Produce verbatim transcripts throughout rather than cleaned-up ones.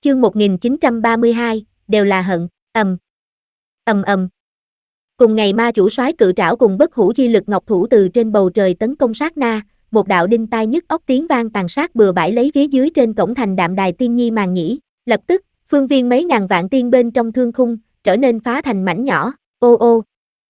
Chương một nghìn chín trăm ba mươi hai, đều là hận, ầm. Ầm ầm. Cùng ngày ma chủ soái cự trảo cùng bất hủ chi lực ngọc thủ từ trên bầu trời tấn công sát na, một đạo đinh tai nhức óc tiếng vang tàn sát bừa bãi lấy phía dưới trên cổng thành Đạm Đài Tiên Nhi màn nhĩ, lập tức, phương viên mấy ngàn vạn tiên bên trong thương khung, trở nên phá thành mảnh nhỏ, ô ô.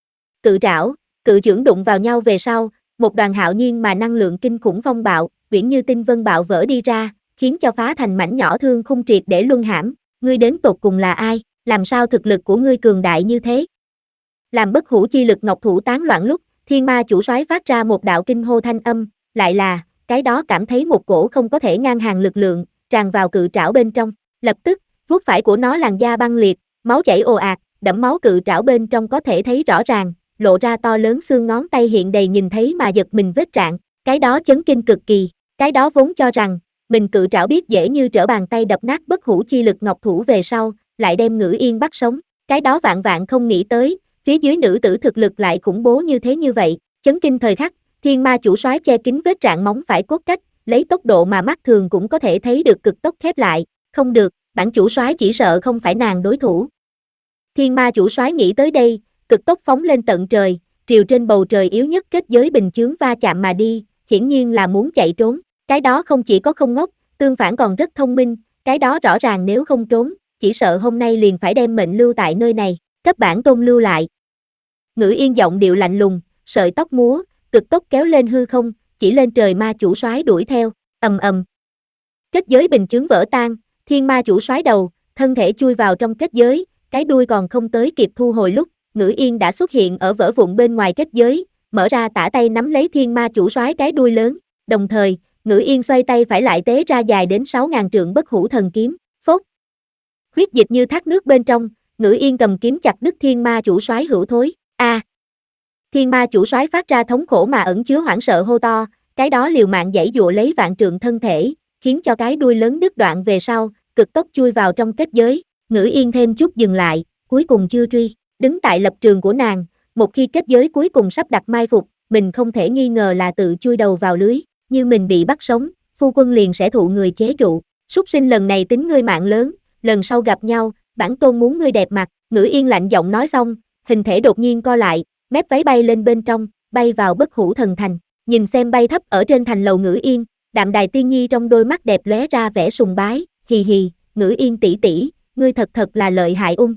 Cự trảo, cự chưởng đụng vào nhau về sau, một đoàn hạo nhiên mà năng lượng kinh khủng phong bạo, uyển như tinh vân bạo vỡ đi ra, khiến cho phá thành mảnh nhỏ thương khung triệt để luân hãm, ngươi đến tột cùng là ai, làm sao thực lực của ngươi cường đại như thế? Làm bất hủ chi lực ngọc thủ tán loạn lúc, thiên ma chủ soái phát ra một đạo kinh hô thanh âm, lại là, cái đó cảm thấy một cổ không có thể ngang hàng lực lượng, tràn vào cự trảo bên trong, lập tức, vuốt phải của nó làn da băng liệt, máu chảy ồ ạt, đẫm máu cự trảo bên trong có thể thấy rõ ràng, lộ ra to lớn xương ngón tay hiện đầy nhìn thấy mà giật mình vết rạn, cái đó chấn kinh cực kỳ, cái đó vốn cho rằng, mình cự trảo biết dễ như trở bàn tay đập nát bất hủ chi lực ngọc thủ về sau, lại đem Ngữ Yên bắt sống, cái đó vạn vạn không nghĩ tới, phía dưới nữ tử thực lực lại khủng bố như thế như vậy, chấn kinh thời khắc, thiên ma chủ soái che kín vết rạn móng phải cốt cách, lấy tốc độ mà mắt thường cũng có thể thấy được cực tốc khép lại, không được, bản chủ soái chỉ sợ không phải nàng đối thủ. Thiên ma chủ soái nghĩ tới đây, cực tốc phóng lên tận trời, triều trên bầu trời yếu nhất kết giới bình chướng va chạm mà đi, hiển nhiên là muốn chạy trốn, cái đó không chỉ có không ngốc, tương phản còn rất thông minh, cái đó rõ ràng nếu không trốn, chỉ sợ hôm nay liền phải đem mệnh lưu tại nơi này, cấp bản tôn lưu lại. Ngữ Yên giọng điệu lạnh lùng, sợi tóc múa, cực tốc kéo lên hư không, chỉ lên trời ma chủ soái đuổi theo, ầm ầm. Kết giới bình chướng vỡ tan, thiên ma chủ soái đầu, thân thể chui vào trong kết giới, cái đuôi còn không tới kịp thu hồi lúc, Ngữ Yên đã xuất hiện ở vỡ vụn bên ngoài kết giới, mở ra tả tay nắm lấy thiên ma chủ soái cái đuôi lớn, đồng thời, Ngữ Yên xoay tay phải lại tế ra dài đến sáu ngàn trượng bất hủ thần kiếm, phốt. Huyết dịch như thác nước bên trong, Ngữ Yên cầm kiếm chặt đứt thiên ma chủ soái hữu thối, a. À. Thiên ma chủ soái phát ra thống khổ mà ẩn chứa hoảng sợ hô to, cái đó liều mạng giãy dụa lấy vạn trượng thân thể, khiến cho cái đuôi lớn đứt đoạn về sau, cực tốc chui vào trong kết giới, Ngữ Yên thêm chút dừng lại, cuối cùng chưa truy, đứng tại lập trường của nàng, một khi kết giới cuối cùng sắp đặt mai phục, mình không thể nghi ngờ là tự chui đầu vào lưới, như mình bị bắt sống, phu quân liền sẽ thụ người chế trụ, súc sinh lần này tính ngươi mạng lớn, lần sau gặp nhau, bản tôn muốn ngươi đẹp mặt, Ngữ Yên lạnh giọng nói xong, hình thể đột nhiên co lại, mép váy bay lên bên trong, bay vào bất hủ thần thành, nhìn xem bay thấp ở trên thành lầu Ngữ Yên, Đạm Đài Tiên Nhi trong đôi mắt đẹp lóe ra vẻ sùng bái, hì hì, Ngữ Yên tỷ tỷ, ngươi thật thật là lợi hại ung.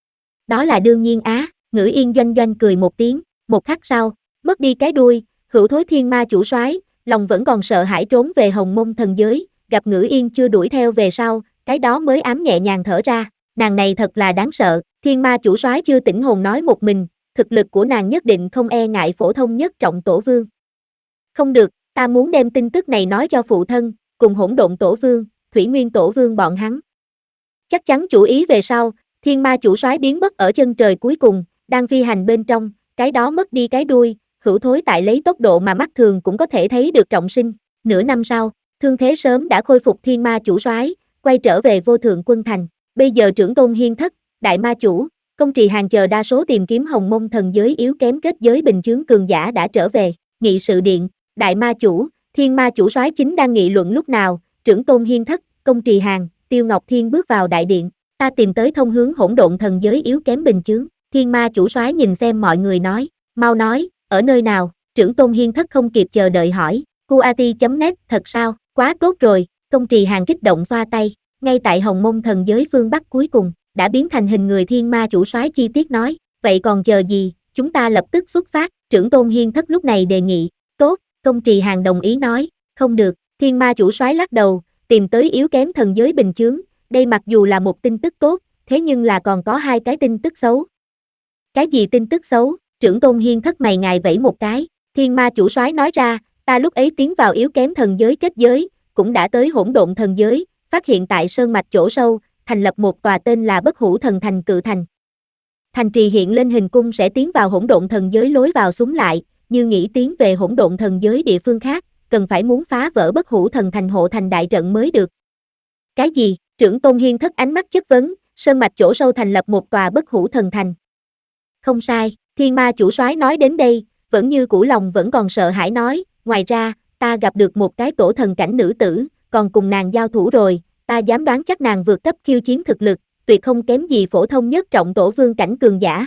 Đó là đương nhiên á, Ngữ Yên doanh doanh cười một tiếng, một khắc sau, mất đi cái đuôi, hữu thối thiên ma chủ soái, lòng vẫn còn sợ hãi trốn về Hồng Mông thần giới, gặp Ngữ Yên chưa đuổi theo về sau, cái đó mới ám nhẹ nhàng thở ra, nàng này thật là đáng sợ, thiên ma chủ soái chưa tỉnh hồn nói một mình, thực lực của nàng nhất định không e ngại phổ thông nhất trọng tổ vương. Không được, ta muốn đem tin tức này nói cho phụ thân, cùng hỗn độn tổ vương, thủy nguyên tổ vương bọn hắn. Chắc chắn chủ ý về sau, thiên ma chủ soái biến mất ở chân trời cuối cùng, đang phi hành bên trong, cái đó mất đi cái đuôi, hữu thối tại lấy tốc độ mà mắt thường cũng có thể thấy được trọng sinh. Nửa năm sau, thương thế sớm đã khôi phục thiên ma chủ soái, quay trở về vô thượng quân thành. Bây giờ trưởng tôn hiên thất, đại ma chủ, công trì hàng chờ đa số tìm kiếm Hồng Mông thần giới yếu kém kết giới bình chướng cường giả đã trở về. Nghị sự điện, đại ma chủ, thiên ma chủ soái chính đang nghị luận lúc nào, trưởng tôn hiên thất, công trì hàng, Tiêu Ngọc Thiên bước vào đại điện, ta tìm tới thông hướng hỗn độn thần giới yếu kém bình chướng. Thiên ma chủ soái nhìn xem mọi người nói, mau nói, ở nơi nào, trưởng tôn hiên thất không kịp chờ đợi hỏi, cuati chấm net, thật sao, quá tốt rồi, công trì hàng kích động xoa tay, ngay tại Hồng Mông thần giới phương Bắc cuối cùng, đã biến thành hình người thiên ma chủ soái chi tiết nói, vậy còn chờ gì, chúng ta lập tức xuất phát, trưởng tôn hiên thất lúc này đề nghị, tốt, công trì hàng đồng ý nói, không được, thiên ma chủ soái lắc đầu, tìm tới yếu kém thần giới bình chướng, đây mặc dù là một tin tức tốt, thế nhưng là còn có hai cái tin tức xấu. Cái gì tin tức xấu? Trưởng tôn hiên thất mày ngài vẫy một cái, thiên ma chủ soái nói ra, ta lúc ấy tiến vào yếu kém thần giới kết giới, cũng đã tới hỗn độn thần giới, phát hiện tại sơn mạch chỗ sâu, thành lập một tòa tên là bất hủ thần thành cự thành. Thành trì hiện lên hình cung sẽ tiến vào hỗn độn thần giới lối vào súng lại, như nghĩ tiến về hỗn độn thần giới địa phương khác, cần phải muốn phá vỡ bất hủ thần thành hộ thành đại trận mới được. Cái gì? Trưởng tôn hiên thất ánh mắt chất vấn, sơn mạch chỗ sâu thành lập một tòa bất hủ thần thành. Không sai, thiên ma chủ soái nói đến đây, vẫn như cũ lòng vẫn còn sợ hãi nói, ngoài ra, ta gặp được một cái tổ thần cảnh nữ tử, còn cùng nàng giao thủ rồi, ta dám đoán chắc nàng vượt cấp khiêu chiến thực lực, tuyệt không kém gì phổ thông nhất trọng tổ vương cảnh cường giả.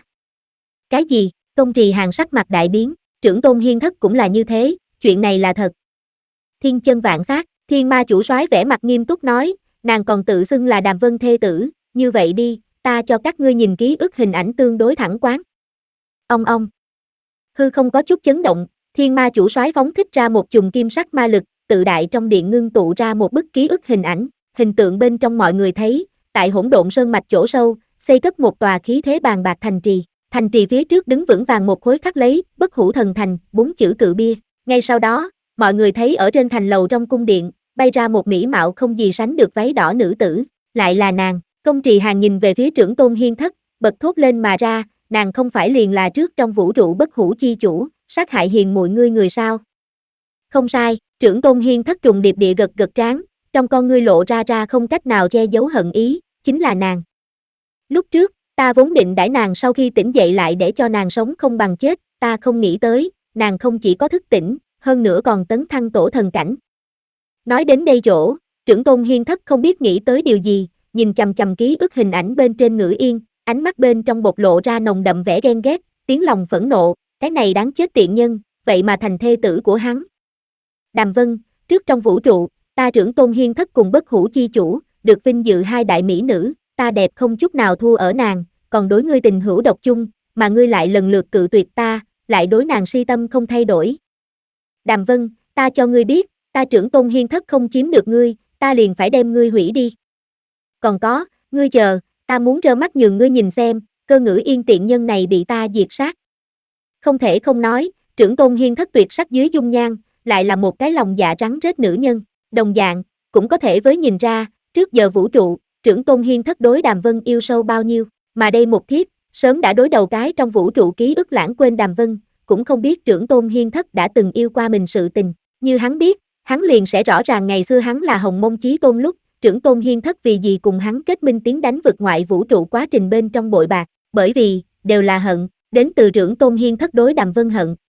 Cái gì? Công Trì Hàn sắc mặt đại biến, trưởng tôn hiên thất cũng là như thế, chuyện này là thật. Thiên chân vạn sát, thiên ma chủ soái vẻ mặt nghiêm túc nói, nàng còn tự xưng là Đàm Vân thê tử, như vậy đi, ta cho các ngươi nhìn ký ức hình ảnh tương đối thẳng quán. Ông ông. Hư không có chút chấn động, thiên ma chủ soái phóng thích ra một chùm kim sắc ma lực, tự đại trong điện ngưng tụ ra một bức ký ức hình ảnh, hình tượng bên trong mọi người thấy, tại hỗn độn sơn mạch chỗ sâu, xây cất một tòa khí thế bàn bạc thành trì, thành trì phía trước đứng vững vàng một khối khắc lấy, bất hủ thần thành, bốn chữ cự bia, ngay sau đó, mọi người thấy ở trên thành lầu trong cung điện, bay ra một mỹ mạo không gì sánh được váy đỏ nữ tử, lại là nàng. Công Trì Hàn nhìn về phía trưởng tôn hiên thất, bật thốt lên mà ra, nàng không phải liền là trước trong vũ trụ bất hủ chi chủ, sát hại hiền muội ngươi người sao? Không sai, trưởng tôn hiên thất trùng điệp địa gật gật trán, trong con ngươi lộ ra ra không cách nào che giấu hận ý, chính là nàng. Lúc trước, ta vốn định đãi nàng sau khi tỉnh dậy lại để cho nàng sống không bằng chết, ta không nghĩ tới, nàng không chỉ có thức tỉnh, hơn nữa còn tấn thăng tổ thần cảnh. Nói đến đây chỗ, trưởng tôn hiên thất không biết nghĩ tới điều gì, nhìn chằm chằm ký ức hình ảnh bên trên Ngữ Yên, ánh mắt bên trong bộc lộ ra nồng đậm vẻ ghen ghét, tiếng lòng phẫn nộ, cái này đáng chết tiện nhân, vậy mà thành thê tử của hắn. Đàm Vân, trước trong vũ trụ, ta trưởng tôn hiên thất cùng bất hủ chi chủ, được vinh dự hai đại mỹ nữ, ta đẹp không chút nào thua ở nàng, còn đối ngươi tình hữu độc chung, mà ngươi lại lần lượt cự tuyệt ta, lại đối nàng si tâm không thay đổi. Đàm Vân, ta cho ngươi biết, ta trưởng tôn hiên thất không chiếm được ngươi, ta liền phải đem ngươi hủy đi. Còn có, ngươi chờ, ta muốn trơ mắt nhường ngươi nhìn xem, Cơ Ngữ Yên tiện nhân này bị ta diệt sát. Không thể không nói, trưởng tôn hiên thất tuyệt sắc dưới dung nhan, lại là một cái lòng dạ rắn rết nữ nhân, đồng dạng, cũng có thể với nhìn ra, trước giờ vũ trụ, trưởng tôn hiên thất đối Đàm Vân yêu sâu bao nhiêu, mà đây một thiếp, sớm đã đối đầu cái trong vũ trụ ký ức lãng quên Đàm Vân, cũng không biết trưởng tôn hiên thất đã từng yêu qua mình sự tình, như hắn biết, hắn liền sẽ rõ ràng ngày xưa hắn là Hồng Mông Chí Tôn lúc, trưởng tôn hiên thất vì gì cùng hắn kết minh tiến đánh vực ngoại vũ trụ quá trình bên trong bội bạc, bởi vì, đều là hận, đến từ trưởng tôn hiên thất đối Đàm Vân hận,